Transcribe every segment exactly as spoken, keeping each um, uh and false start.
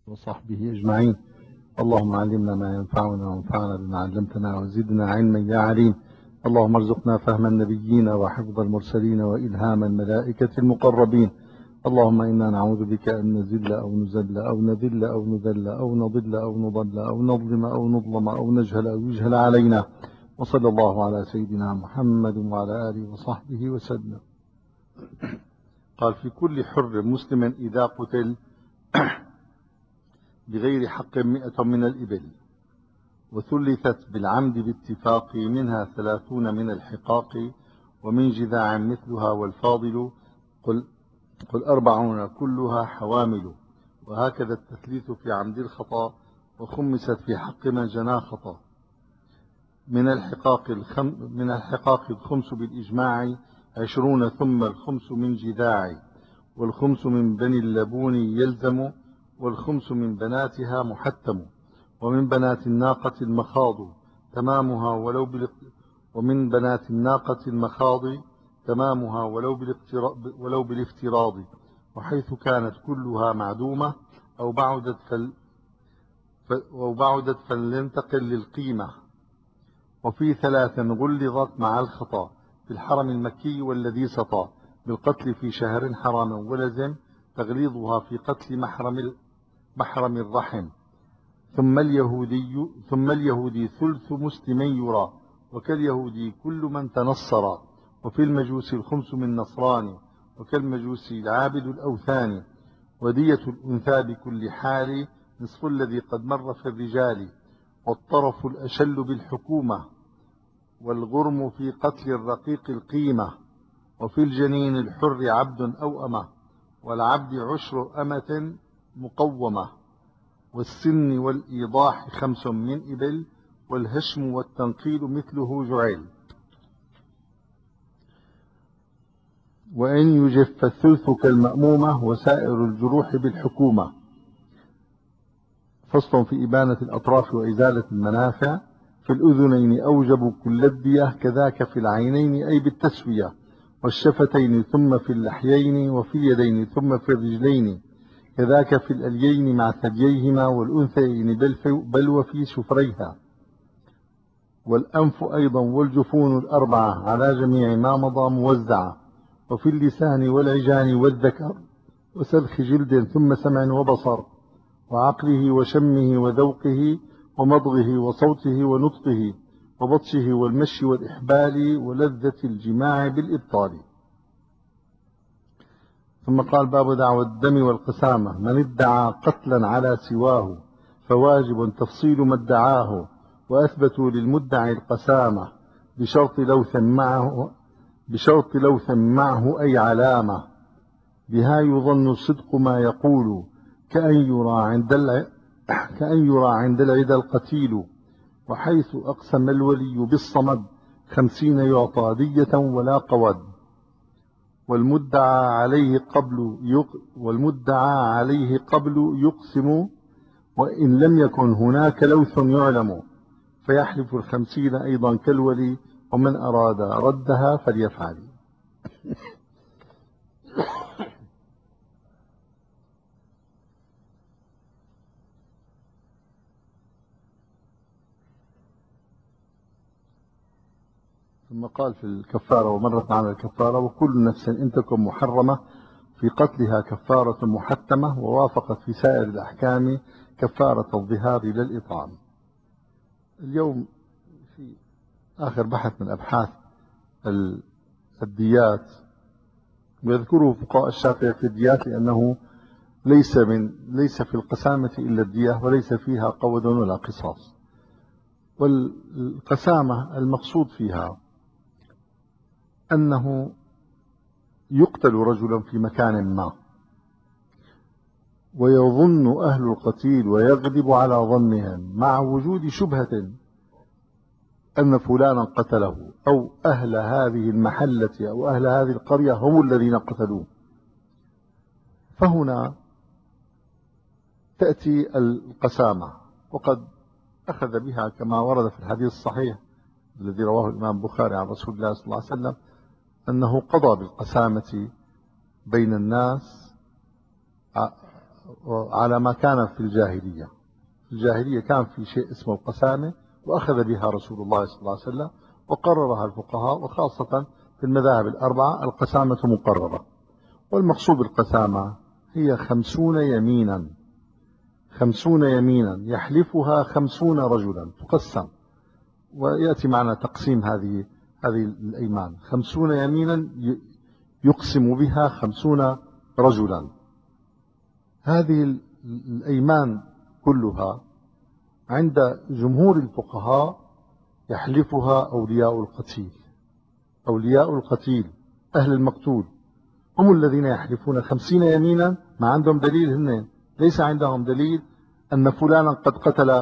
وصحبه أجمعين. اللهم علمنا ما ينفعنا وانفعنا بما علمتنا وزدنا علما يا عليم. اللهم ارزقنا فهم النبيين وحفظ المرسلين وإلهام الملائكة المقربين. اللهم إنا نعوذ بك أن نزل أو نزل أو نذل أو نذل أو نضل أو نضل أو نظلم أو نظلم أو نجهل أو يجهل علينا. وصلى الله على سيدنا محمد وعلى آله وصحبه وسلم. قال: في كل حر مسلم إذا قتل بغير حق مئة من الإبل، وثلثت بالعمد باتفاق، منها ثلاثون من الحقاق، ومن جذاع مثلها والفاضل، قل, قل أربعون كلها حوامل. وهكذا التثليث في عمد الخطأ، وخمست في حق من جنى خطأ. من الحقاق الخم من الحقاق الخمس بالإجماع عشرون، ثم الخمس من جذاع، والخمس من بني اللبون يلزم، والخمس من بناتها محتم. ومن بنات الناقة المخاض تمامها ولو ومن بنات الناقة المخاض تمامها ولو بالافتراض, ولو بالافتراض وحيث كانت كلها معدومة أو بعدت فل أو بعدت فلينتقل للقيمة. وفي ثلاث غلظت مع الخطأ في الحرم المكي والذي سطى بالقتل في شهر حرام، ولزم تغليظها في قتل محرم محرم الرحم. ثم اليهودي ثم اليهودي ثلث مسلمين يرى، وكاليهودي كل من تنصر. وفي المجوس الخمس من نصراني، وكالمجوس العابد الأوثان. ودية الأنثى بكل حال نصف الذي قد مر في الرجال، والطرف الأشل بالحكومة، والغرم في قتل الرقيق القيمة. وفي الجنين الحر عبد أو أمة، والعبد عشر أمة مقومة. والسن والإيضاح خمس من إبل، والهشم والتنقيل مثله جعل. وإن يجف فالثلث كالمأمومة، وسائر الجروح بالحكومة. فصل في إبانة الأطراف وإزالة المنافع. في الأذنين أوجب كل الدية، كذاك في العينين أي بالتسوية، والشفتين ثم في اللحيين، وفي اليدين ثم في الرجلين، كذاك في الأليين مع ثدييهما، والأنثيين بل, بل وفي شفريها. والأنف أيضا والجفون الأربعة على جميع ما مضى موزعة. وفي اللسان والعجان والذكر، وسلخ جلد ثم سمع وبصر، وعقله وشمه وذوقه، ومضغه وصوته ونطقه، وبطشه والمشي والإحبال، ولذة الجماع بالإبطال. ثم قال: باب دعوى الدم والقسامة. من ادعى قتلا على سواه، فواجب تفصيل ما ادعاه، وأثبتوا للمدعي القسامة، بشرط لوث معه بشرط لوث معه أي علامة، بها يظن صدق ما يقول، كأن يرى عند الع... كأن يرى عند العدى القتيل. وحيث أقسم الولي بالصمد، خمسين يعطى دية ولا قود. والمدعى عليه قبل يق... والمدعى عليه قبل يقسم، وإن لم يكن هناك لوث يعلم، فيحلف الخمسين أيضا كالولي، ومن أراد ردها فليفعل. ثم قال في الكفارة: ومرت على الكفارة: وكل نفس إن تكن محرمة في قتلها كفارة محتمة، ووافقت في سائر الأحكام كفارة الظهار للإطعام. اليوم في آخر بحث من أبحاث الديات، ويذكره فقهاء الشافعي في الديات لأنه ليس من ليس في القسامة إلا الدية، وليس فيها قود ولا قصاص. والقسامة المقصود فيها أنه يقتل رجل في مكان ما، ويظن أهل القتيل ويغلب على ظنهم مع وجود شبهة أن فلانا قتله، أو أهل هذه المحلة أو أهل هذه القرية هم الذين قتلوه. فهنا تأتي القسامة، وقد أخذ بها كما ورد في الحديث الصحيح الذي رواه الإمام البخاري عن رسول الله صلى الله عليه وسلم أنه قضى بالقسامة بين الناس على ما كان في الجاهلية. في الجاهلية كان في شيء اسمه القسامة، وأخذ بها رسول الله صلى الله عليه وسلم وقررها الفقهاء، وخاصة في المذاهب الأربعة القسامة مقررة. والمقصود بالقسامة هي خمسون يمينا، خمسون يمينا يحلفها خمسون رجلا تقسم، ويأتي معنا تقسيم هذه هذه الأيمان. خمسون يمينا يقسم بها خمسون رجلا. هذه الأيمان كلها عند جمهور الفقهاء يحلفها أولياء القتيل. أولياء القتيل أهل المقتول هم الذين يحلفون خمسين يمينا، ما عندهم دليل. هن ليس عندهم دليل أن فلانا قد قتل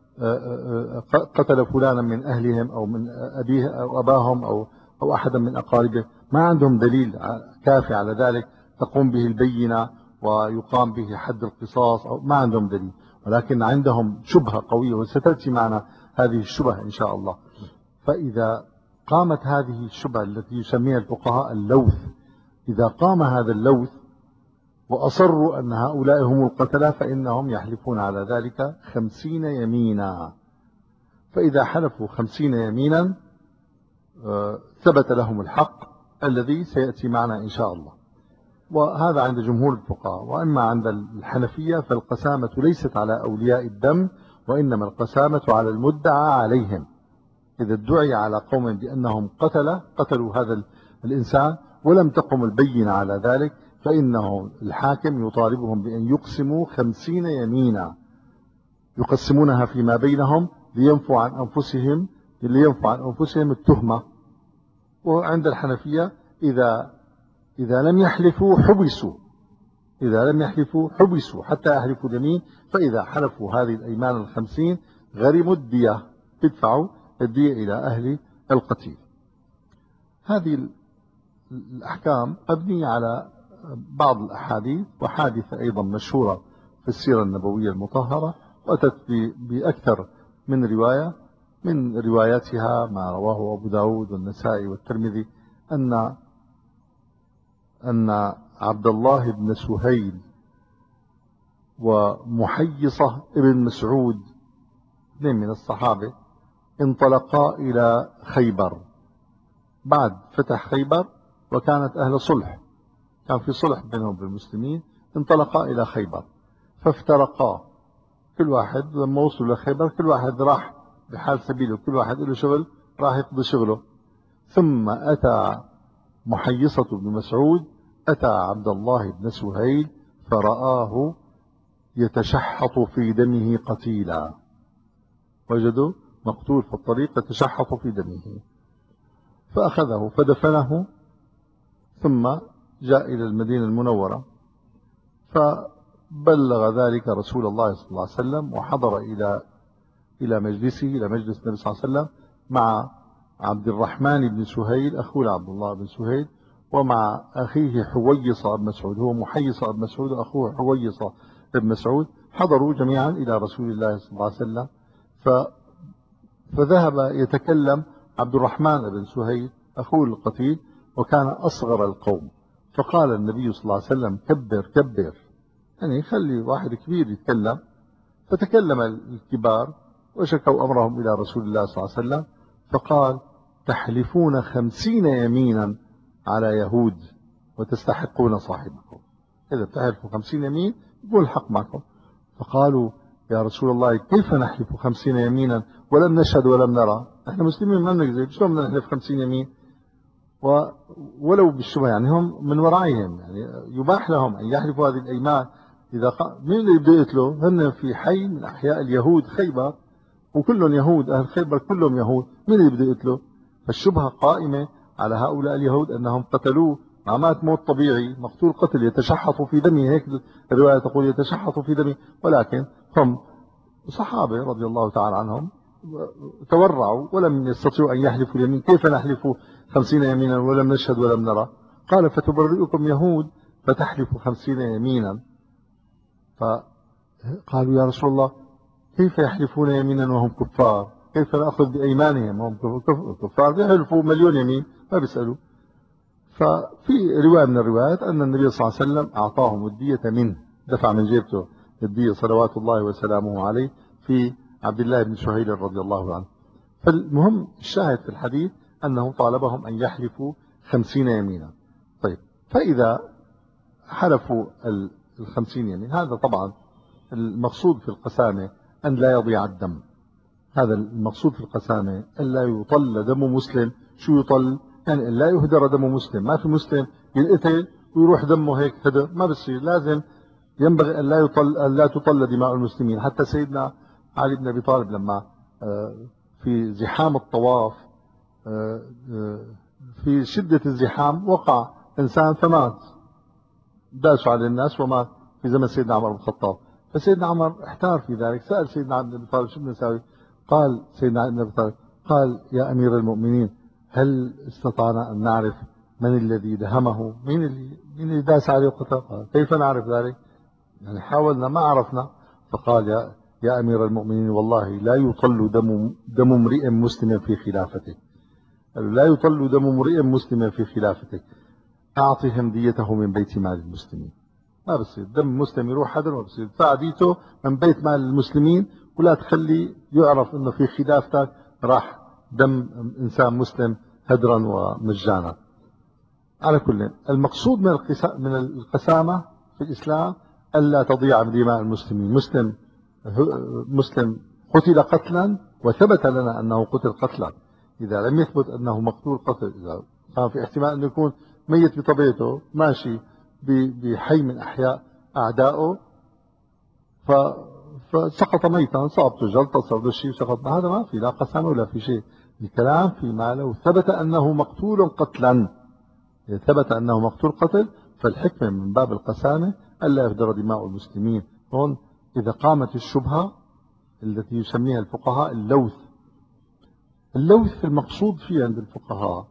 قتل فلانا من أهلهم أو من أبيه أو أباهم أو أو أحدا من أقاربه، ما عندهم دليل كافي على ذلك تقوم به البينة ويقام به حد القصاص، أو ما عندهم دليل، ولكن عندهم شبهة قوية، وستأتي معنا هذه الشبهة إن شاء الله. فإذا قامت هذه الشبهة التي يسميها الفقهاء اللوث، إذا قام هذا اللوث وأصروا أن هؤلاء هم القتلة، فإنهم يحلفون على ذلك خمسين يمينا. فإذا حلفوا خمسين يمينا ثبت لهم الحق الذي سيأتي معنا إن شاء الله. وهذا عند جمهور الفقهاء. وأما عند الحنفية فالقسامة ليست على أولياء الدم، وإنما القسامة على المدعى عليهم. إذا ادعي على قوم بأنهم قتل قتلوا هذا الإنسان ولم تقم البينة على ذلك، فإنه الحاكم يطالبهم بأن يقسموا خمسين يمينا، يقسمونها فيما بينهم لينفوا عن أنفسهم لينفوا عن أنفسهم التهمة. وعند الحنفية إذا إذا لم يحلفوا حبسوا، إذا لم يحلفوا حبسوا حتى يحلفوا اليمين. فإذا حلفوا هذه الأيمان الخمسين غرموا الدية، تدفعوا الدية إلى أهل القتيل. هذه الأحكام مبنية على بعض الأحاديث وحادثة أيضا مشهورة في السيرة النبوية المطهرة، وأتت بأكثر من رواية. من رواياتها ما رواه أبو داود والنسائي والترمذي أن أن عبد الله بن سهيل ومحيصة ابن مسعود، اثنين من الصحابة، انطلقا إلى خيبر بعد فتح خيبر، وكانت أهل صلح، كان في صلح بينهم بالمسلمين. انطلقا إلى خيبر فافترقا، كل واحد لما وصلوا لخيبر كل واحد راح بحال سبيله، كل واحد له شغل راح يقضي شغله. ثم أتى محيصة بن مسعود أتى عبد الله بن سهيل فرآه يتشحط في دمه قتيلا، وجدوا مقتول في الطريق يتشحط في دمه، فأخذه فدفنه، ثم جاء إلى المدينة المنورة فبلغ ذلك رسول الله صلى الله عليه وسلم، وحضر إلى إلى مجلسه إلى مجلس النبي صلى الله عليه وسلم مع عبد الرحمن بن سهيل أخوه عبد الله بن سهيل، ومع أخيه حويصة بن مسعود، هو محيصة بن مسعود أخوه حويصة بن مسعود، حضروا جميعا إلى رسول الله صلى الله عليه وسلم. فذهب يتكلم عبد الرحمن بن سهيل أخوه القتيل، وكان أصغر القوم، فقال النبي صلى الله عليه وسلم كبر كبر، يعني خلي واحد كبير يتكلم. فتكلم الكبار وشكوا أمرهم إلى رسول الله صلى الله عليه وسلم، فقال تحلفون خمسين يمينا على يهود وتستحقون صاحبكم، إذا تحلفوا خمسين يمين يقول الحق معكم. فقالوا يا رسول الله كيف نحلف خمسين يمينا ولم نشهد ولم نرى؟ احنا مسلمين ما بنكذب، شلون بدنا نحلف خمسين يمين؟ ولو بالشبه، يعني هم من ورائهم، يعني يباح لهم أن يحلفوا هذه الأيمان. إذا قا... مين اللي بده يقتله؟ هن في حي من أحياء اليهود خيبر، وكلهم يهود، أهل خيبر كلهم يهود، مين اللي بده يقتله؟ فالشبهة قائمة على هؤلاء اليهود أنهم قتلوه، ما مات موت طبيعي، مقتول قتل يتشحط في دمه، هيك الرواية تقول يتشحط في دمه، ولكن هم صحابة رضي الله تعالى عنهم تورعوا ولم يستطيعوا أن يحلفوا اليمين. كيف نحلف خمسين يمينا ولم نشهد ولم نرى؟ قال فتبرئكم يهود فتحلف خمسين يمينا. فقالوا يا رسول الله كيف يحلفون يمينا وهم كفار؟ كيف نأخذ بأيمانهم وهم كفار؟ بيحلفوا مليون يمين ما بيسألوا. ففي رواية من الروايات أن النبي صلى الله عليه وسلم أعطاهم الدية منه، دفع من جيبته الدية صلوات الله وسلامه عليه في عبد الله بن سهيل رضي الله عنه. فالمهم الشاهد في الحديث أنه طالبهم أن يحلفوا خمسين يمينا. طيب، فإذا حلفوا الخمسين يمين، هذا طبعا المقصود في القسامة أن لا يضيع الدم. هذا المقصود في القسامة أن لا يطل دم مسلم. شو يطل؟ يعني أن لا يهدر دم مسلم. ما في مسلم ينقتل ويروح دمه هيك هدر، ما بصير. لازم ينبغي أن لا يطل أن لا تطل دماء المسلمين. حتى سيدنا علي بن أبي طالب لما في زحام الطواف، في شدة الزحام وقع إنسان فمات، داسوا على الناس ومات في زمن سيدنا عمر بن الخطاب. فسيدنا عمر احتار في ذلك، سأل سيدنا علي بن أبي طالب شو بدنا نساوي؟ قال سيدنا علي بن أبي طالب قال يا أمير المؤمنين، هل استطعنا أن نعرف من الذي دهمه؟ مين اللي مين اللي داس عليه وقتل؟ قال كيف نعرف ذلك؟ يعني حاولنا ما عرفنا. فقال يا يا أمير المؤمنين، والله لا يطل دم دم امرئ مسلم في خلافتك، لا يطل دم امرئ مسلم في خلافتك، أعطهم ديته من بيت مال المسلمين. ما بصير دم مسلم يروح هدر، ما بصير. ادفع ديته من بيت مال المسلمين، ولا تخلي يعرف انه في خلافتك راح دم انسان مسلم هدرا ومجانا. على كل، المقصود من من القسامة في الإسلام ألا تضيع دماء المسلمين. مسلم مسلم قتل قتلا وثبت لنا أنه قتل قتلا، إذا لم يثبت أنه مقتول قتل، إذا كان في احتمال أنه يكون ميت بطبيعته ماشي بحي من أحياء أعدائه فسقط ميتا، صابته جلطة، صاب له شيء سقط، هذا ما في لا قسامة ولا في شيء. الكلام فيما لو ثبت أنه مقتول قتلا، إذا ثبت أنه مقتول قتل فالحكمة من باب القسامة ألا يهدر دماء المسلمين. هون إذا قامت الشبهة التي يسميها الفقهاء اللوث. اللوث المقصود فيه عند الفقهاء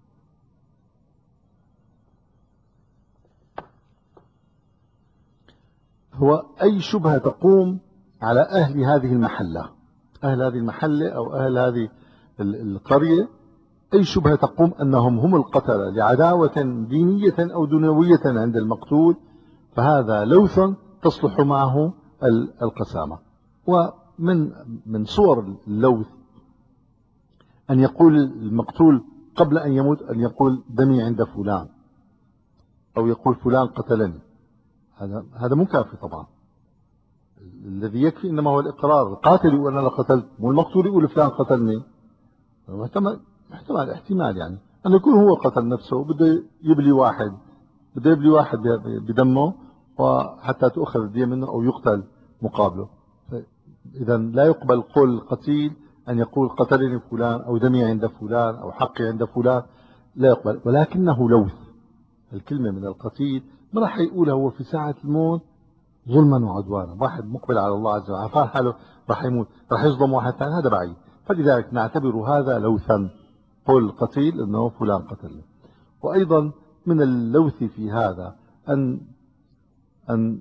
هو أي شبهة تقوم على أهل هذه المحلة، أهل هذه المحلة أو أهل هذه القرية، أي شبهة تقوم أنهم هم القتلة لعداوة دينية أو دنيوية عند المقتول، فهذا لوث تصلح معه القسامة. ومن من صور اللوث أن يقول المقتول قبل أن يموت أن يقول دمي عند فلان، أو يقول فلان قتلني. هذا هذا مو كافي طبعا. الذي يكفي إنما هو الإقرار. القاتل يقول أنا قتلت، والمقتول يقول فلان قتلني. احتمال احتمال احتمال يعني أن يكون هو قتل نفسه، بده يبلي واحد بده يبلي واحد بدمه وحتى تؤخذ الدية منه أو يقتل مقابله. إذا لا يقبل قول القتيل أن يقول قتلني فلان أو دمي عند فلان أو حقي عند فلان، لا يقبل. ولكنه لوث. الكلمة من القتيل ما راح يقولها هو في ساعة الموت ظلما وعدوانا. واحد مقبل على الله عز وجل عفان حاله راح يموت، راح يظلم واحد ثاني، هذا بعيد. فلذلك نعتبر هذا لوثا، قول القتيل أنه فلان قتل. وأيضا من اللوث في هذا أن أن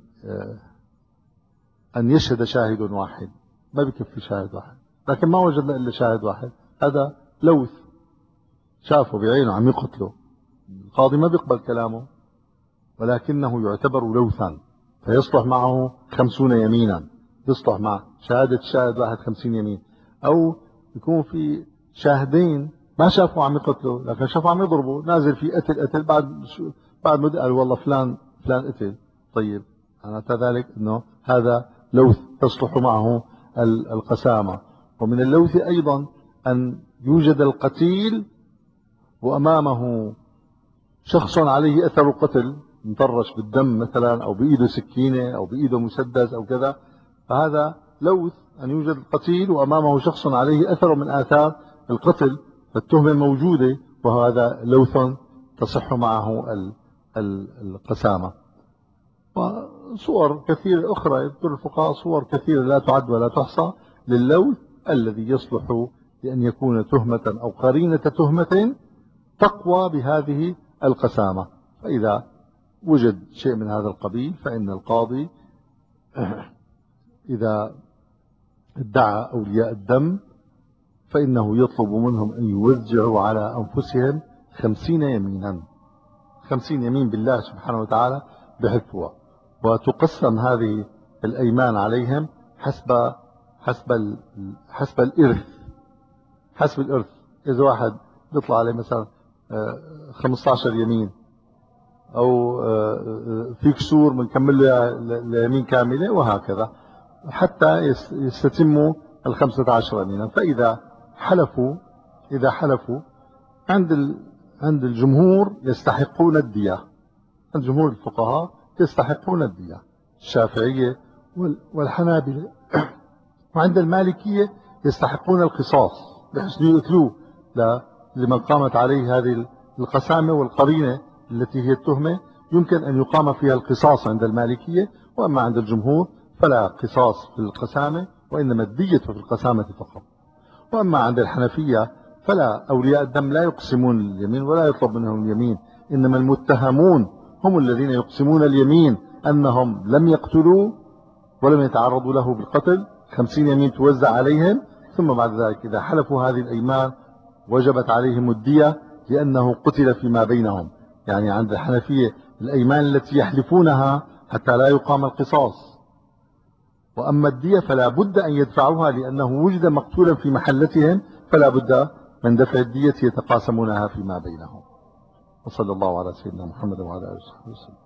أن يشهد شاهد واحد. ما بكفي شاهد واحد، لكن ما وجدنا إلا شاهد واحد، هذا لوث. شافه بعينه عم يقتله، القاضي ما بيقبل كلامه، ولكنه يعتبر لوثا، فيصلح معه خمسون يمينا. يصلح مع شهادة شاهد واحد خمسين يمين. أو يكون في شاهدين ما شافوا عم يقتلوا، لكن شافوا عم يضربوا، نازل في قتل قتل، بعد بعد ما قال والله فلان فلان قتل. طيب معناتها ذلك أنه هذا لوث تصلح معه القسامة. ومن اللوث أيضا أن يوجد القتيل وأمامه شخص عليه أثر قتل، مطرش بالدم مثلا، أو بإيده سكينة أو بإيده مسدس أو كذا، فهذا لوث أن يوجد القتيل وأمامه شخص عليه أثر من آثار القتل، فالتهمة موجودة، وهذا لوث تصح معه القسامة. وصور كثيرة أخرى يذكر الفقهاء، صور كثيرة لا تعد ولا تحصى للوث الذي يصلح لأن يكون تهمة أو قرينة تهمة تقوى بهذه القسامة. فإذا وجد شيء من هذا القبيل فإن القاضي إذا ادعى أولياء الدم فإنه يطلب منهم أن يوزعوا على أنفسهم خمسين يمينا، خمسين يمين بالله سبحانه وتعالى بحلفها. وتقسم هذه الأيمان عليهم حسب حسب ال... حسب الإرث حسب الإرث. إذا واحد بيطلع عليه مثلا خمسة عشر يمين، أو في كسور بنكمل له اليمين كاملة، وهكذا حتى يستتموا الخمسة عشر يمينا. فإذا حلفوا إذا حلفوا عند ال... عند الجمهور يستحقون الدية. عند جمهور الفقهاء يستحقون الدية، الشافعية والحنابلة. وعند المالكية يستحقون القصاص، بحيث يقتلوه لمن قامت عليه هذه القسامة والقرينة التي هي التهمة، يمكن أن يقام فيها القصاص عند المالكية. وأما عند الجمهور فلا قصاص في القسامة، وإنما الدية في القسامة فقط. وأما عند الحنفية فلا، أولياء الدم لا يقسمون اليمين ولا يطلب منهم اليمين، إنما المتهمون هم الذين يقسمون اليمين أنهم لم يقتلوا ولم يتعرضوا له بالقتل. خمسين يمين توزع عليهم، ثم بعد ذلك إذا حلفوا هذه الأيمان وجبت عليهم الدية لأنه قتل فيما بينهم. يعني عند الحنفية الأيمان التي يحلفونها حتى لا يقام القصاص، وأما الدية فلا بد أن يدفعوها لأنه وجد مقتولا في محلتهم، فلا بد من دفع الدية يتقاسمونها فيما بينهم. وصلى الله على سيدنا محمد وعلى آله وصحبه وسلم.